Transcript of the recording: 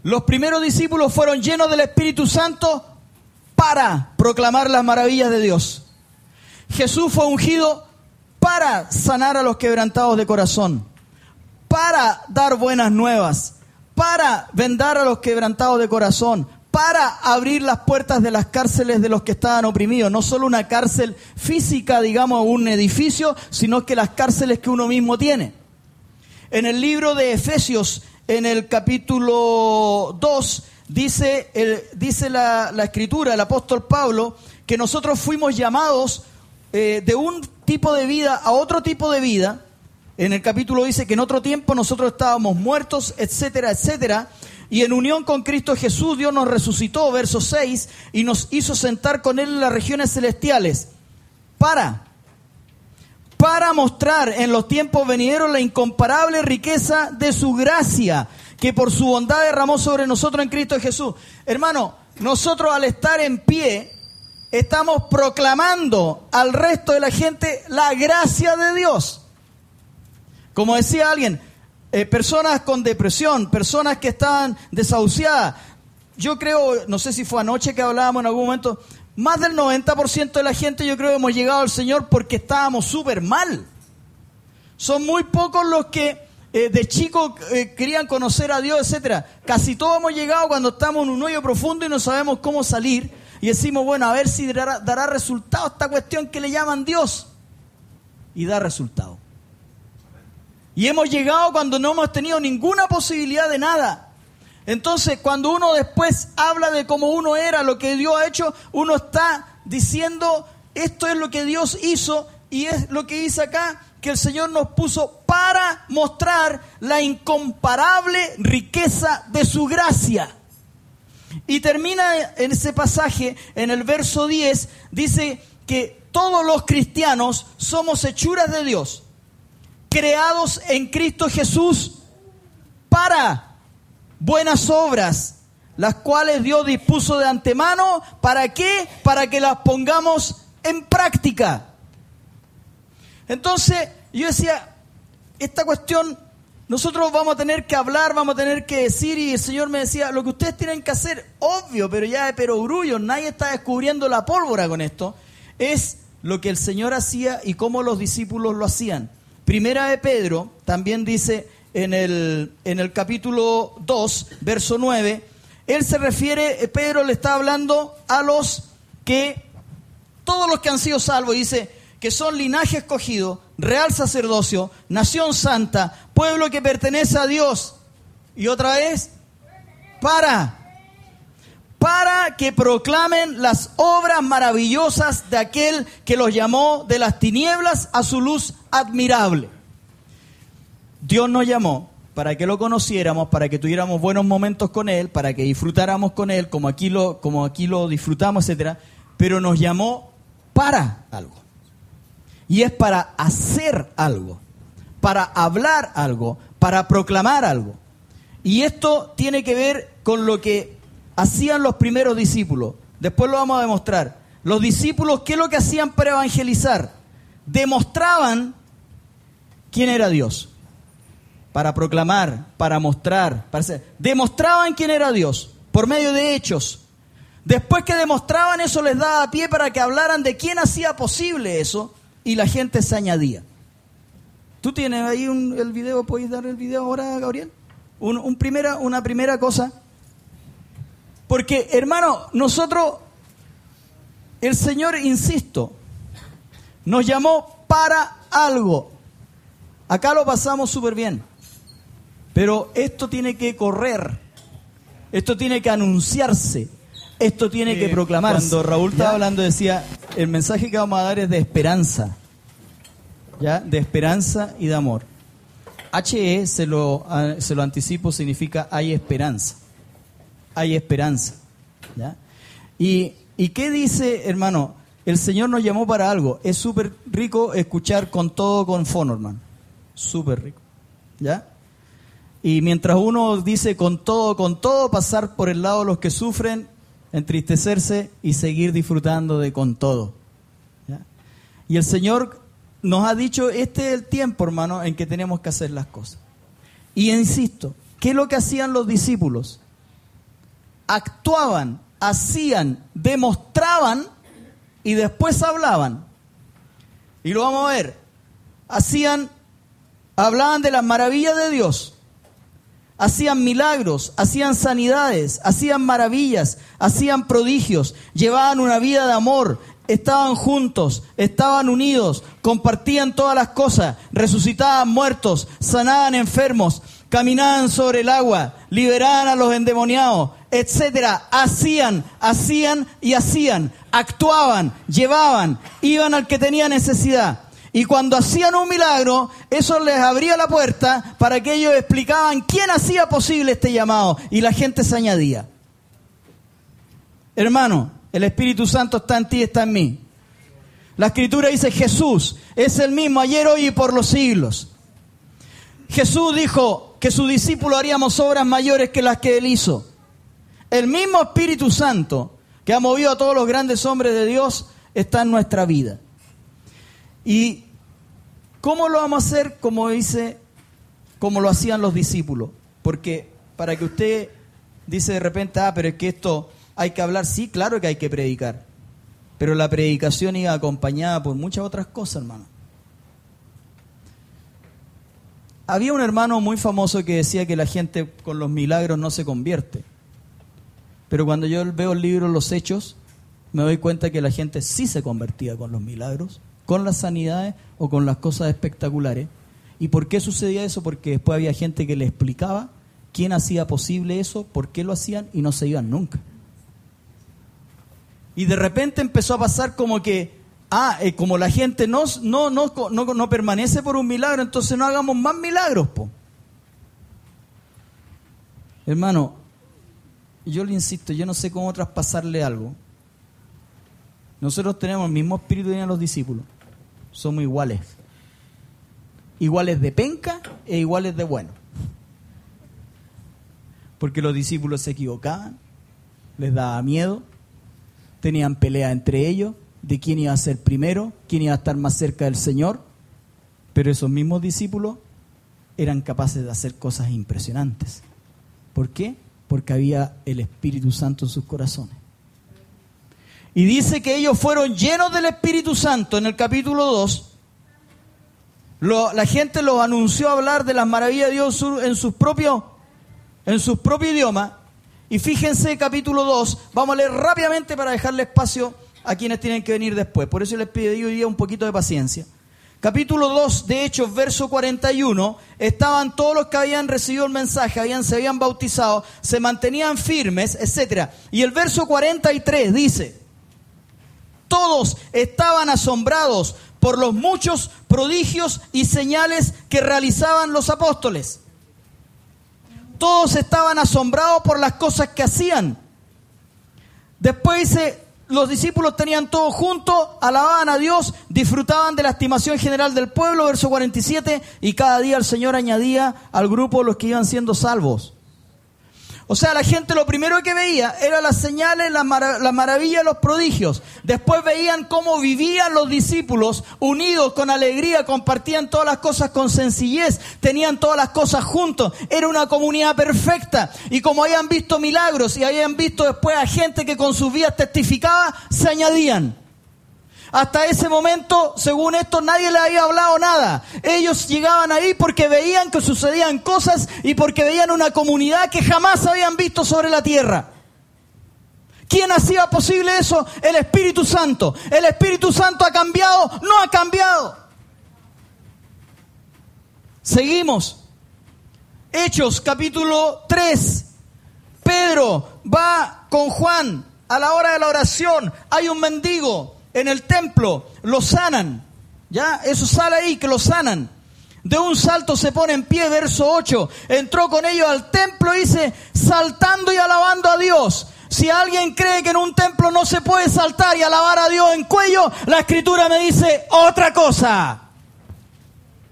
Los primeros discípulos fueron llenos del Espíritu Santo para proclamar las maravillas de Dios. Jesús fue ungido para sanar a los quebrantados de corazón, para dar buenas nuevas, para vendar a los quebrantados de corazón, para abrir las puertas de las cárceles de los que estaban oprimidos. No solo una cárcel física, digamos, un edificio, sino que las cárceles que uno mismo tiene. En el libro de Efesios, en el capítulo 2, dice la Escritura, el apóstol Pablo, que nosotros fuimos llamados de un tipo de vida a otro tipo de vida. En el capítulo dice que en otro tiempo nosotros estábamos muertos, etcétera, etcétera. Y en unión con Cristo Jesús, Dios nos resucitó, verso 6, y nos hizo sentar con Él en las regiones celestiales para mostrar en los tiempos venideros la incomparable riqueza de su gracia, que por su bondad derramó sobre nosotros en Cristo Jesús. Hermano, nosotros al estar en pie, estamos proclamando al resto de la gente la gracia de Dios. Como decía alguien, personas con depresión, personas que estaban desahuciadas. Yo creo, no sé si fue anoche que hablábamos en algún momento, más del 90% de la gente yo creo que hemos llegado al Señor porque estábamos súper mal. Son muy pocos los que de chicos querían conocer a Dios, etcétera. Casi todos hemos llegado cuando estamos en un hoyo profundo y no sabemos cómo salir. Y decimos, bueno, a ver si dará resultado esta cuestión que le llaman Dios. Y da resultado. Y hemos llegado cuando no hemos tenido ninguna posibilidad de nada. Entonces, cuando uno después habla de cómo uno era, lo que Dios ha hecho, uno está diciendo, esto es lo que Dios hizo y es lo que dice acá, que el Señor nos puso para mostrar la incomparable riqueza de su gracia. Y termina en ese pasaje, en el verso 10, dice que todos los cristianos somos hechuras de Dios, creados en Cristo Jesús para buenas obras, las cuales Dios dispuso de antemano. ¿Para qué? Para que las pongamos en práctica. Entonces, yo decía, esta cuestión, nosotros vamos a tener que hablar, vamos a tener que decir, y el Señor me decía, lo que ustedes tienen que hacer, obvio, pero ya de perogrullo, nadie está descubriendo la pólvora con esto, es lo que el Señor hacía y cómo los discípulos lo hacían. Primera de Pedro también dice en el capítulo 2, verso 9, él se refiere, Pedro le está hablando a todos los que han sido salvos, y dice que son linaje escogido, real sacerdocio, nación santa, pueblo que pertenece a Dios. Y otra vez, para que proclamen las obras maravillosas de aquel que los llamó de las tinieblas a su luz admirable. Dios nos llamó para que lo conociéramos, para que tuviéramos buenos momentos con Él, para que disfrutáramos con Él, como aquí lo disfrutamos, etcétera. Pero nos llamó para algo. Y es para hacer algo, para hablar algo, para proclamar algo. Y esto tiene que ver con lo que hacían los primeros discípulos. Después lo vamos a demostrar. Los discípulos, ¿qué es lo que hacían para evangelizar? Demostraban quién era Dios. Para proclamar, para mostrar, demostraban quién era Dios por medio de hechos. Después que demostraban eso, les daba pie para que hablaran de quién hacía posible eso, y la gente se añadía. ¿Tú tienes ahí el video? ¿Puedes dar el video ahora, Gabriel? Una primera cosa. Porque, hermano, nosotros, el Señor, insisto, nos llamó para algo. Acá lo pasamos súper bien. Pero esto tiene que correr, esto tiene que anunciarse, esto tiene que proclamarse. Cuando Raúl estaba hablando decía, el mensaje que vamos a dar es de esperanza, ¿ya? De esperanza y de amor. HE, se lo anticipo, significa hay esperanza, ¿ya? ¿Y qué dice, hermano? El Señor nos llamó para algo. Es súper rico escuchar con todo con fono, hermano, súper rico, ¿ya? Y mientras uno dice con todo, pasar por el lado de los que sufren, entristecerse y seguir disfrutando de con todo, ¿ya? Y el Señor nos ha dicho, este es el tiempo, hermano, en que tenemos que hacer las cosas. Y insisto, ¿qué es lo que hacían los discípulos? actuaban, hacían, demostraban y después hablaban. Y lo vamos a ver. Hablaban de las maravillas de Dios. Hacían milagros, hacían sanidades, hacían maravillas, hacían prodigios, llevaban una vida de amor, estaban juntos, estaban unidos, compartían todas las cosas, resucitaban muertos, sanaban enfermos, caminaban sobre el agua, liberaban a los endemoniados, etcétera. Hacían y hacían, actuaban, llevaban, iban al que tenía necesidad. Y cuando hacían un milagro, eso les abría la puerta para que ellos explicaban quién hacía posible este llamado. Y la gente se añadía. Hermano, el Espíritu Santo está en ti y está en mí. La Escritura dice: Jesús es el mismo ayer, hoy y por los siglos. Jesús dijo que sus discípulos haríamos obras mayores que las que Él hizo. El mismo Espíritu Santo que ha movido a todos los grandes hombres de Dios está en nuestra vida. ¿Y cómo lo vamos a hacer? Como lo hacían los discípulos. Porque para que usted dice de repente: pero es que esto hay que hablar. Sí, claro que hay que predicar. Pero la predicación iba acompañada por muchas otras cosas, hermano. Había un hermano muy famoso que decía que la gente con los milagros no se convierte. Pero cuando yo veo el libro Los Hechos, me doy cuenta que la gente sí se convertía con los milagros, con las sanidades o con las cosas espectaculares. ¿Y por qué sucedía eso? Porque después había gente que le explicaba quién hacía posible eso, por qué lo hacían, y no se iban nunca. Y de repente empezó a pasar como que, como la gente no permanece por un milagro, entonces no hagamos más milagros, po. Hermano, yo le insisto, yo no sé cómo traspasarle algo. Nosotros tenemos el mismo espíritu que tenían los discípulos. Somos iguales. Iguales de penca e iguales de bueno. Porque los discípulos se equivocaban, les daba miedo, tenían pelea entre ellos de quién iba a ser primero, quién iba a estar más cerca del Señor. Pero esos mismos discípulos eran capaces de hacer cosas impresionantes. ¿Por qué? Porque había el Espíritu Santo en sus corazones. Y dice que ellos fueron llenos del Espíritu Santo. En el capítulo 2, la gente los anunció a hablar de las maravillas de Dios en sus propios idiomas. Y fíjense, capítulo 2, vamos a leer rápidamente para dejarle espacio a quienes tienen que venir después. Por eso les pedí hoy día un poquito de paciencia. Capítulo 2 de Hechos, verso 41, estaban todos los que habían recibido el mensaje, se habían bautizado, se mantenían firmes, etc. Y el verso 43 dice: todos estaban asombrados por los muchos prodigios y señales que realizaban los apóstoles. Todos estaban asombrados por las cosas que hacían. Después dice: los discípulos tenían todo junto, alababan a Dios, disfrutaban de la estimación general del pueblo, verso 47, y cada día el Señor añadía al grupo los que iban siendo salvos. O sea, la gente lo primero que veía eran las señales, las maravillas, los prodigios. Después veían cómo vivían los discípulos unidos, con alegría, compartían todas las cosas con sencillez, tenían todas las cosas juntos. Era una comunidad perfecta. Y como habían visto milagros y habían visto después a gente que con sus vidas testificaba, se añadían. Hasta ese momento, según esto, nadie les había hablado nada. Ellos llegaban ahí porque veían que sucedían cosas y porque veían una comunidad que jamás habían visto sobre la tierra. ¿Quién hacía posible eso? El Espíritu Santo. ¿El Espíritu Santo ha cambiado? No ha cambiado. Seguimos. Hechos, capítulo 3. Pedro va con Juan a la hora de la oración. Hay un mendigo en el templo, lo sanan, ¿ya? Eso sale ahí, que lo sanan. De un salto se pone en pie, verso 8. Entró con ellos al templo, dice, saltando y alabando a Dios. Si alguien cree que en un templo no se puede saltar y alabar a Dios en cuello, la Escritura me dice otra cosa.